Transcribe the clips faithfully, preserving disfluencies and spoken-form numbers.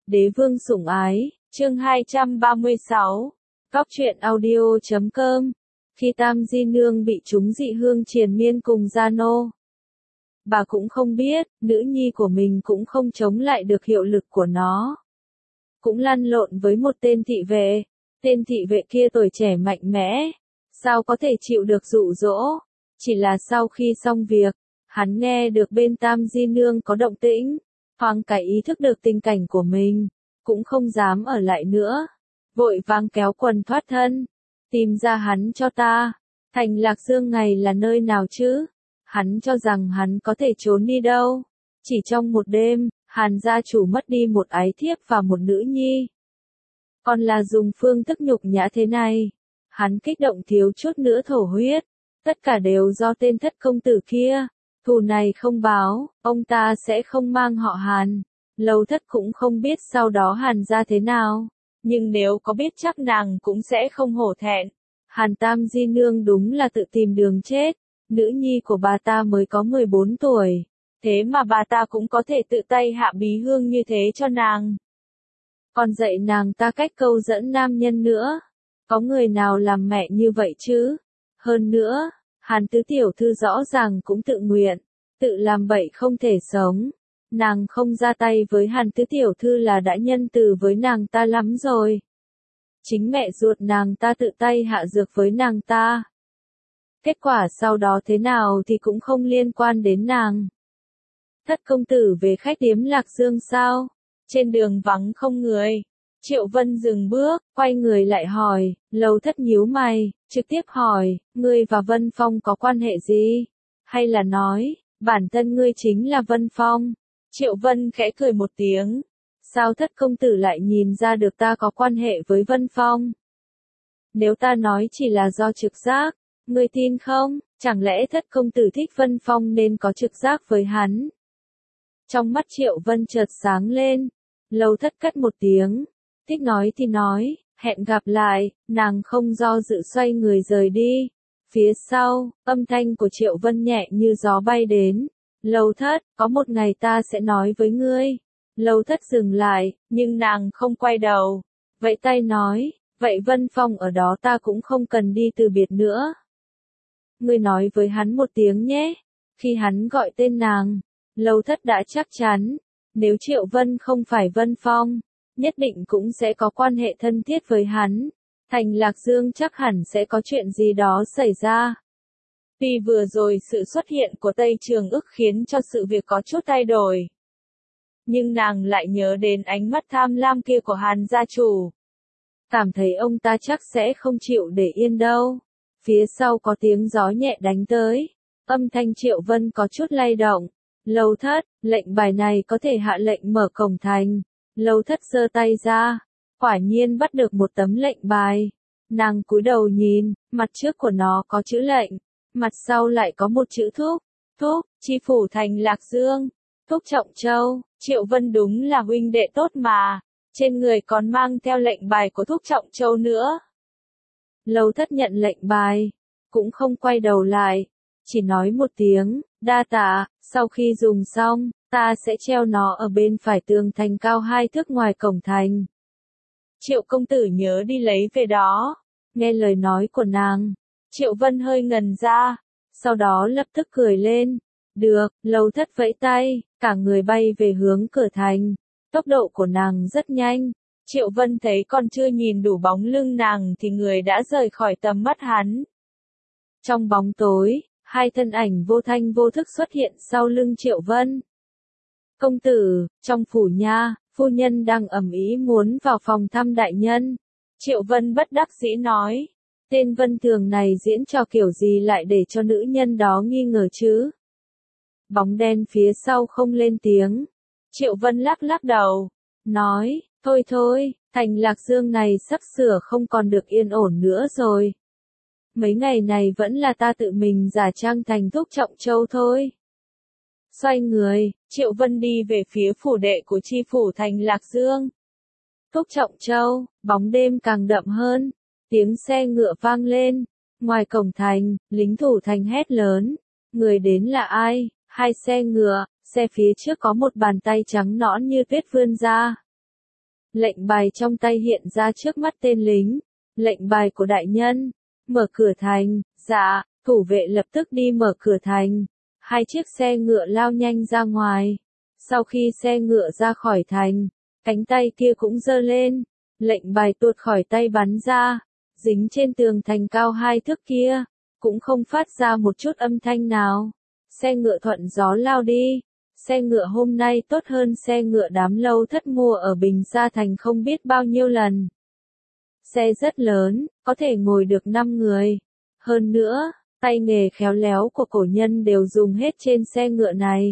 Đế vương sủng ái, chương hai trăm ba mươi sáu. Cóc truyện audio chấm com. Khi Tam Di Nương bị chúng dị hương triền miên cùng gia nô, bà cũng không biết, nữ nhi của mình cũng không chống lại được hiệu lực của nó. Cũng lăn lộn với một tên thị vệ. Tên thị vệ kia tuổi trẻ mạnh mẽ, sao có thể chịu được dụ dỗ. Chỉ là sau khi xong việc, hắn nghe được bên Tam Di Nương có động tĩnh, thoáng cái ý thức được tình cảnh của mình, cũng không dám ở lại nữa, vội vàng kéo quần thoát thân. Tìm ra hắn cho ta. Thành Lạc Dương này là nơi nào chứ? Hắn cho rằng hắn có thể trốn đi đâu? Chỉ trong một đêm, Hàn gia chủ mất đi một ái thiếp và một nữ nhi. Còn là dùng phương thức nhục nhã thế này. Hắn kích động thiếu chút nữa thổ huyết. Tất cả đều do tên thất công tử kia. Thù này không báo, ông ta sẽ không mang họ Hàn. Lâu thất cũng không biết sau đó Hàn gia thế nào. Nhưng nếu có biết chắc nàng cũng sẽ không hổ thẹn. Hàn Tam Di Nương đúng là tự tìm đường chết. Nữ nhi của bà ta mới có mười bốn tuổi. Thế mà bà ta cũng có thể tự tay hạ bí hương như thế cho nàng. Còn dạy nàng ta cách câu dẫn nam nhân nữa. Có người nào làm mẹ như vậy chứ? Hơn nữa, Hàn tứ tiểu thư rõ ràng cũng tự nguyện. Tự làm bậy không thể sống. Nàng không ra tay với Hàn tứ tiểu thư là đã nhân từ với nàng ta lắm rồi. Chính mẹ ruột nàng ta tự tay hạ dược với nàng ta. Kết quả sau đó thế nào thì cũng không liên quan đến nàng. Thất công tử về khách điếm Lạc Dương sao? Trên đường vắng không người. Triệu Vân dừng bước, quay người lại hỏi. Lâu thất nhíu mày, trực tiếp hỏi, ngươi và Vân Phong có quan hệ gì? Hay là nói, bản thân ngươi chính là Vân Phong? Triệu Vân khẽ cười một tiếng. Sao thất công tử lại nhìn ra được ta có quan hệ với Vân Phong? Nếu ta nói chỉ là do trực giác, ngươi tin không? Chẳng lẽ thất công tử thích Vân Phong nên có trực giác với hắn? Trong mắt Triệu Vân chợt sáng lên. Lâu thất cất một tiếng. Thích nói thì nói, hẹn gặp lại. Nàng không do dự xoay người rời đi. Phía sau, âm thanh của Triệu Vân nhẹ như gió bay đến. Lâu thất, có một ngày ta sẽ nói với ngươi. Lâu thất dừng lại, nhưng nàng không quay đầu. Vậy tay nói, vậy Vân Phong ở đó ta cũng không cần đi từ biệt nữa. Ngươi nói với hắn một tiếng nhé. Khi hắn gọi tên nàng, Lâu thất đã chắc chắn. Nếu Triệu Vân không phải Vân Phong, nhất định cũng sẽ có quan hệ thân thiết với hắn. Thành Lạc Dương chắc hẳn sẽ có chuyện gì đó xảy ra. Vì vừa rồi sự xuất hiện của Tây Trường Ức khiến cho sự việc có chút thay đổi. Nhưng nàng lại nhớ đến ánh mắt tham lam kia của Hàn gia chủ. Cảm thấy ông ta chắc sẽ không chịu để yên đâu. Phía sau có tiếng gió nhẹ đánh tới. Âm thanh Triệu Vân có chút lay động. Lâu thất, lệnh bài này có thể hạ lệnh mở cổng thành. Lâu thất giơ tay ra. Quả nhiên bắt được một tấm lệnh bài. Nàng cúi đầu nhìn, mặt trước của nó có chữ lệnh. Mặt sau lại có một chữ thúc. Thúc, chi phủ Thành Lạc Dương. Thúc Trọng Châu. Triệu Vân đúng là huynh đệ tốt mà. Trên người còn mang theo lệnh bài của Thúc Trọng Châu nữa. Lâu thất nhận lệnh bài. Cũng không quay đầu lại. Chỉ nói một tiếng, đa tạ. Sau khi dùng xong, ta sẽ treo nó ở bên phải tường thành cao hai thước ngoài cổng thành. Triệu công tử nhớ đi lấy về đó. Nghe lời nói của nàng, Triệu Vân hơi ngần ra. Sau đó lập tức cười lên. Được, Lâu thất vẫy tay, cả người bay về hướng cửa thành. Tốc độ của nàng rất nhanh. Triệu Vân thấy còn chưa nhìn đủ bóng lưng nàng thì người đã rời khỏi tầm mắt hắn. Trong bóng tối, hai thân ảnh vô thanh vô thức xuất hiện sau lưng Triệu Vân. Công tử, trong phủ nha, phu nhân đang ầm ĩ muốn vào phòng thăm đại nhân. Triệu Vân bất đắc dĩ nói. Tên Vân Thường này diễn trò kiểu gì lại để cho nữ nhân đó nghi ngờ chứ? Bóng đen phía sau không lên tiếng. Triệu Vân lắc lắc đầu. Nói, thôi thôi, Thành Lạc Dương này sắp sửa không còn được yên ổn nữa rồi. Mấy ngày này vẫn là ta tự mình giả trang thành Thúc Trọng Châu thôi. Xoay người, Triệu Vân đi về phía phủ đệ của chi phủ Thành Lạc Dương. Thúc Trọng Châu, bóng đêm càng đậm hơn. Tiếng xe ngựa vang lên. Ngoài cổng thành, lính thủ thành hét lớn. Người đến là ai? Hai xe ngựa, xe phía trước có một bàn tay trắng nõn như tuyết vươn ra. Lệnh bài trong tay hiện ra trước mắt tên lính. Lệnh bài của đại nhân. Mở cửa thành. Dạ, thủ vệ lập tức đi mở cửa thành. Hai chiếc xe ngựa lao nhanh ra ngoài. Sau khi xe ngựa ra khỏi thành, cánh tay kia cũng giơ lên. Lệnh bài tuột khỏi tay bắn ra, dính trên tường thành cao hai thước kia, cũng không phát ra một chút âm thanh nào. Xe ngựa thuận gió lao đi. Xe ngựa hôm nay tốt hơn xe ngựa đám lâu thất mua ở Bình Sa Thành không biết bao nhiêu lần. Xe rất lớn, có thể ngồi được năm người. Hơn nữa, tay nghề khéo léo của cổ nhân đều dùng hết trên xe ngựa này.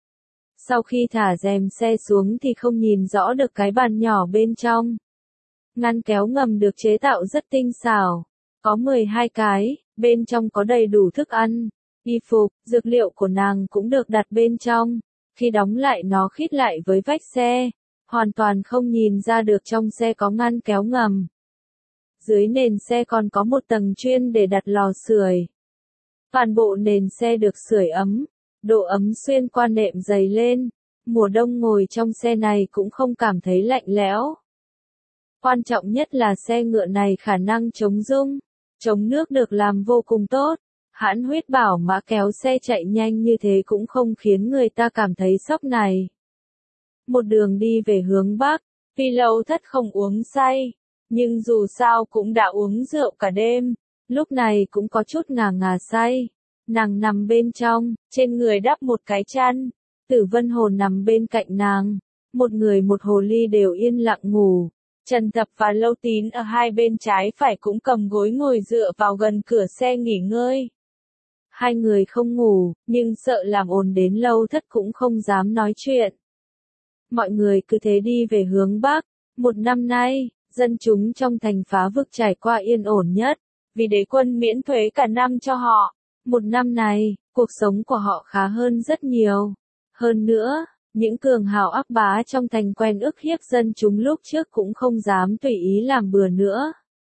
Sau khi thả rèm xe xuống thì không nhìn rõ được cái bàn nhỏ bên trong. Ngăn kéo ngầm được chế tạo rất tinh xảo. Có mười hai cái, bên trong có đầy đủ thức ăn, y phục, dược liệu của nàng cũng được đặt bên trong. Khi đóng lại nó khít lại với vách xe, hoàn toàn không nhìn ra được trong xe có ngăn kéo ngầm. Dưới nền xe còn có một tầng chuyên để đặt lò sưởi. Toàn bộ nền xe được sưởi ấm, độ ấm xuyên qua nệm dày lên. Mùa đông ngồi trong xe này cũng không cảm thấy lạnh lẽo. Quan trọng nhất là xe ngựa này khả năng chống rung, chống nước được làm vô cùng tốt. Hãn huyết bảo mã kéo xe chạy nhanh như thế cũng không khiến người ta cảm thấy sốc này. Một đường đi về hướng Bắc, Phi Lâu Thất không uống say, nhưng dù sao cũng đã uống rượu cả đêm, lúc này cũng có chút ngà ngà say. Nàng nằm bên trong, trên người đắp một cái chăn, Tử Vân Hồn nằm bên cạnh nàng, một người một hồ ly đều yên lặng ngủ. Trần Tập và Lâu Tín ở hai bên trái phải cũng cầm gối ngồi dựa vào gần cửa xe nghỉ ngơi. Hai người không ngủ, nhưng sợ làm ồn đến Lâu Thất cũng không dám nói chuyện. Mọi người cứ thế đi về hướng Bắc. Một năm nay, dân chúng trong thành Phá Vực trải qua yên ổn nhất, vì đế quân miễn thuế cả năm cho họ. Một năm này, cuộc sống của họ khá hơn rất nhiều. Hơn nữa, những cường hào ác bá trong thành quen ức hiếp dân chúng lúc trước cũng không dám tùy ý làm bừa nữa.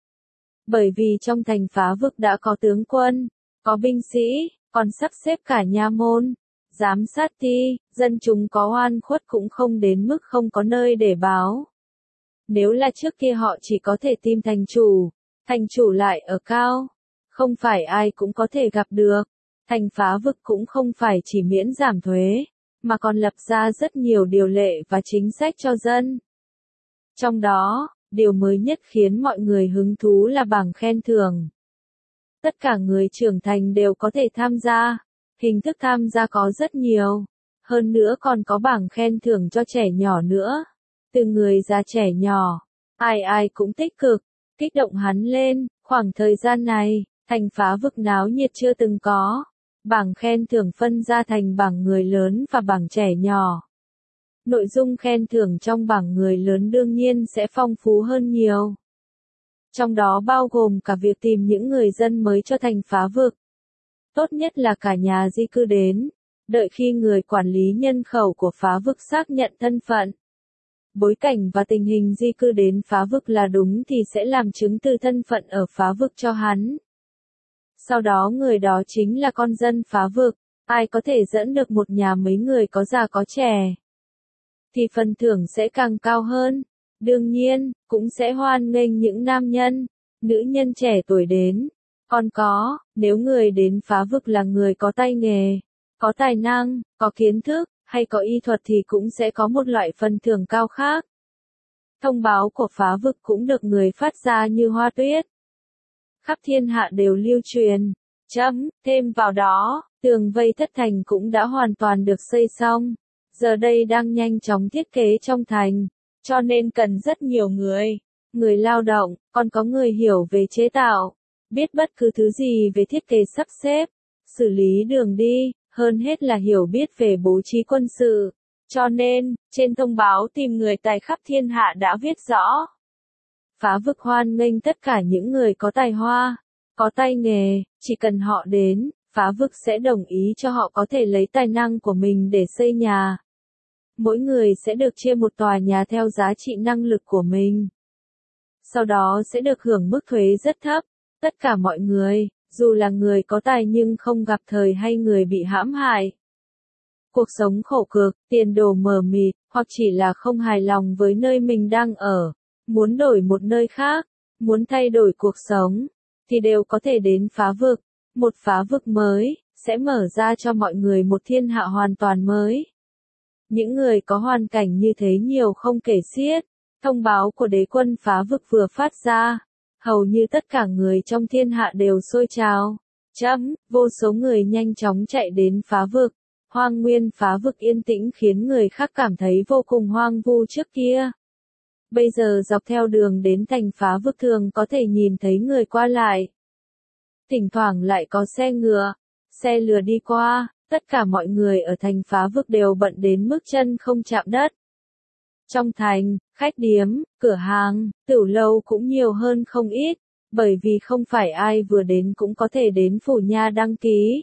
Bởi vì trong thành Phá Vực đã có tướng quân, có binh sĩ, còn sắp xếp cả nha môn, giám sát ti, dân chúng có oan khuất cũng không đến mức không có nơi để báo. Nếu là trước kia họ chỉ có thể tìm thành chủ, thành chủ lại ở cao, không phải ai cũng có thể gặp được. Thành Phá Vực cũng không phải chỉ miễn giảm thuế, mà còn lập ra rất nhiều điều lệ và chính sách cho dân. Trong đó, điều mới nhất khiến mọi người hứng thú là bảng khen thưởng. Tất cả người trưởng thành đều có thể tham gia, hình thức tham gia có rất nhiều, hơn nữa còn có bảng khen thưởng cho trẻ nhỏ nữa. Từ người già trẻ nhỏ, ai ai cũng tích cực, kích động hắn lên. Khoảng thời gian này, thành Phá Vực náo nhiệt chưa từng có. Bảng khen thưởng phân ra thành bảng người lớn và bảng trẻ nhỏ. Nội dung khen thưởng trong bảng người lớn đương nhiên sẽ phong phú hơn nhiều. Trong đó bao gồm cả việc tìm những người dân mới cho thành Phá Vực. Tốt nhất là cả nhà di cư đến, đợi khi người quản lý nhân khẩu của Phá Vực xác nhận thân phận, bối cảnh và tình hình di cư đến Phá Vực là đúng thì sẽ làm chứng từ thân phận ở Phá Vực cho hắn. Sau đó người đó chính là con dân Phá Vực, ai có thể dẫn được một nhà mấy người có già có trẻ, thì phần thưởng sẽ càng cao hơn. Đương nhiên, cũng sẽ hoan nghênh những nam nhân, nữ nhân trẻ tuổi đến. Còn có, nếu người đến Phá Vực là người có tay nghề, có tài năng, có kiến thức, hay có y thuật thì cũng sẽ có một loại phần thưởng cao khác. Thông báo của Phá Vực cũng được người phát ra như hoa tuyết, khắp thiên hạ đều lưu truyền. Chấm, thêm vào đó, tường vây thất thành cũng đã hoàn toàn được xây xong, giờ đây đang nhanh chóng thiết kế trong thành, cho nên cần rất nhiều người, người lao động, còn có người hiểu về chế tạo, biết bất cứ thứ gì về thiết kế sắp xếp, xử lý đường đi, hơn hết là hiểu biết về bố trí quân sự. Cho nên, trên thông báo tìm người tài khắp thiên hạ đã viết rõ. Phá Vực hoan nghênh tất cả những người có tài hoa, có tay nghề, chỉ cần họ đến, Phá Vực sẽ đồng ý cho họ có thể lấy tài năng của mình để xây nhà. Mỗi người sẽ được chia một tòa nhà theo giá trị năng lực của mình. Sau đó sẽ được hưởng mức thuế rất thấp. Tất cả mọi người, dù là người có tài nhưng không gặp thời hay người bị hãm hại, cuộc sống khổ cực, tiền đồ mờ mịt, hoặc chỉ là không hài lòng với nơi mình đang ở, muốn đổi một nơi khác, muốn thay đổi cuộc sống, thì đều có thể đến phá vực. Một phá vực mới, sẽ mở ra cho mọi người một thiên hạ hoàn toàn mới. Những người có hoàn cảnh như thế nhiều không kể xiết. Thông báo của đế quân phá vực vừa phát ra, hầu như tất cả người trong thiên hạ đều sôi trào. Chấm, vô số người nhanh chóng chạy đến phá vực. Hoang nguyên phá vực yên tĩnh khiến người khác cảm thấy vô cùng hoang vu trước kia. Bây giờ dọc theo đường đến thành phá vực thường có thể nhìn thấy người qua lại. Thỉnh thoảng lại có xe ngựa, xe lừa đi qua, tất cả mọi người ở thành phá vực đều bận đến mức chân không chạm đất. Trong thành, khách điếm, cửa hàng, tửu lâu cũng nhiều hơn không ít, bởi vì không phải ai vừa đến cũng có thể đến phủ nha đăng ký.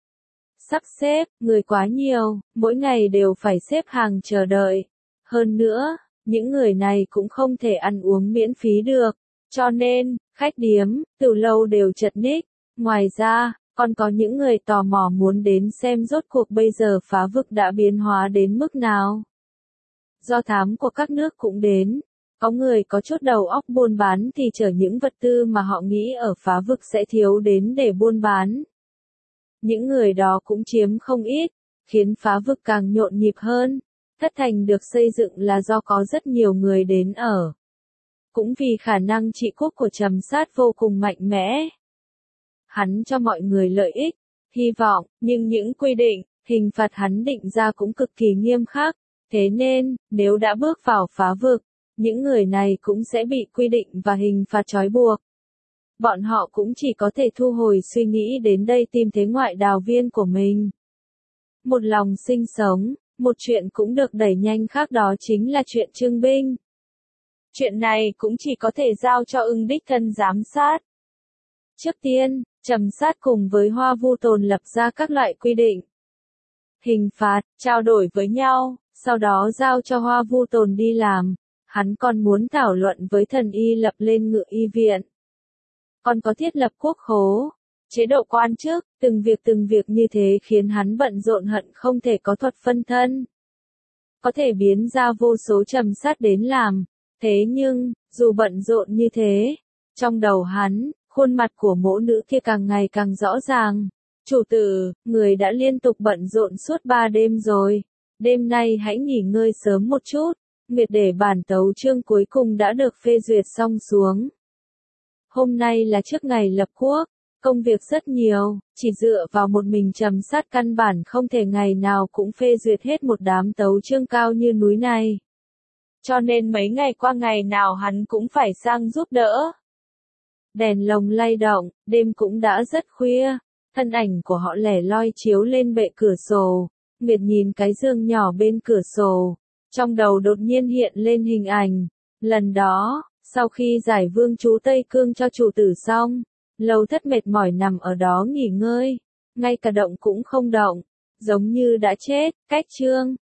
Sắp xếp, người quá nhiều, mỗi ngày đều phải xếp hàng chờ đợi. Hơn nữa, những người này cũng không thể ăn uống miễn phí được, cho nên, khách điếm, tửu lâu đều chật ních. Ngoài ra, còn có những người tò mò muốn đến xem rốt cuộc bây giờ phá vực đã biến hóa đến mức nào. Do thám của các nước cũng đến, có người có chút đầu óc buôn bán thì chở những vật tư mà họ nghĩ ở phá vực sẽ thiếu đến để buôn bán. Những người đó cũng chiếm không ít, khiến phá vực càng nhộn nhịp hơn. Thất thành được xây dựng là do có rất nhiều người đến ở. Cũng vì khả năng trị quốc của Trầm Sát vô cùng mạnh mẽ. Hắn cho mọi người lợi ích, hy vọng, nhưng những quy định, hình phạt hắn định ra cũng cực kỳ nghiêm khắc. Thế nên, nếu đã bước vào phá vực, những người này cũng sẽ bị quy định và hình phạt trói buộc. Bọn họ cũng chỉ có thể thu hồi suy nghĩ đến đây tìm thế ngoại đào viên của mình. Một lòng sinh sống, một chuyện cũng được đẩy nhanh khác đó chính là chuyện trưng binh. Chuyện này cũng chỉ có thể giao cho ưng đích thân giám sát. Trước tiên, Trầm Sát cùng với Hoa Vu Tồn lập ra các loại quy định. Hình phạt, trao đổi với nhau, sau đó giao cho Hoa Vu Tồn đi làm. Hắn còn muốn thảo luận với thần y lập lên ngự y viện. Còn có thiết lập quốc khố, chế độ quan chức, từng việc từng việc như thế khiến hắn bận rộn hận không thể có thuật phân thân. Có thể biến ra vô số Trầm Sát đến làm. Thế nhưng, dù bận rộn như thế, trong đầu hắn, khuôn mặt của mỗ nữ kia càng ngày càng rõ ràng. Chủ tử, người đã liên tục bận rộn suốt ba đêm rồi. Đêm nay hãy nghỉ ngơi sớm một chút. Nguyệt để bản tấu chương cuối cùng đã được phê duyệt xong xuống. Hôm nay là trước ngày lập quốc. Công việc rất nhiều, chỉ dựa vào một mình Trầm Sát căn bản không thể ngày nào cũng phê duyệt hết một đám tấu chương cao như núi này. Cho nên mấy ngày qua ngày nào hắn cũng phải sang giúp đỡ. Đèn lồng lay động, đêm cũng đã rất khuya, thân ảnh của họ lẻ loi chiếu lên bệ cửa sổ. Nguyệt nhìn cái giường nhỏ bên cửa sổ, trong đầu đột nhiên hiện lên hình ảnh. Lần đó, sau khi giải vương chú Tây Cương cho chủ tử xong, Lâu Thất mệt mỏi nằm ở đó nghỉ ngơi, ngay cả động cũng không động, giống như đã chết. Cách chương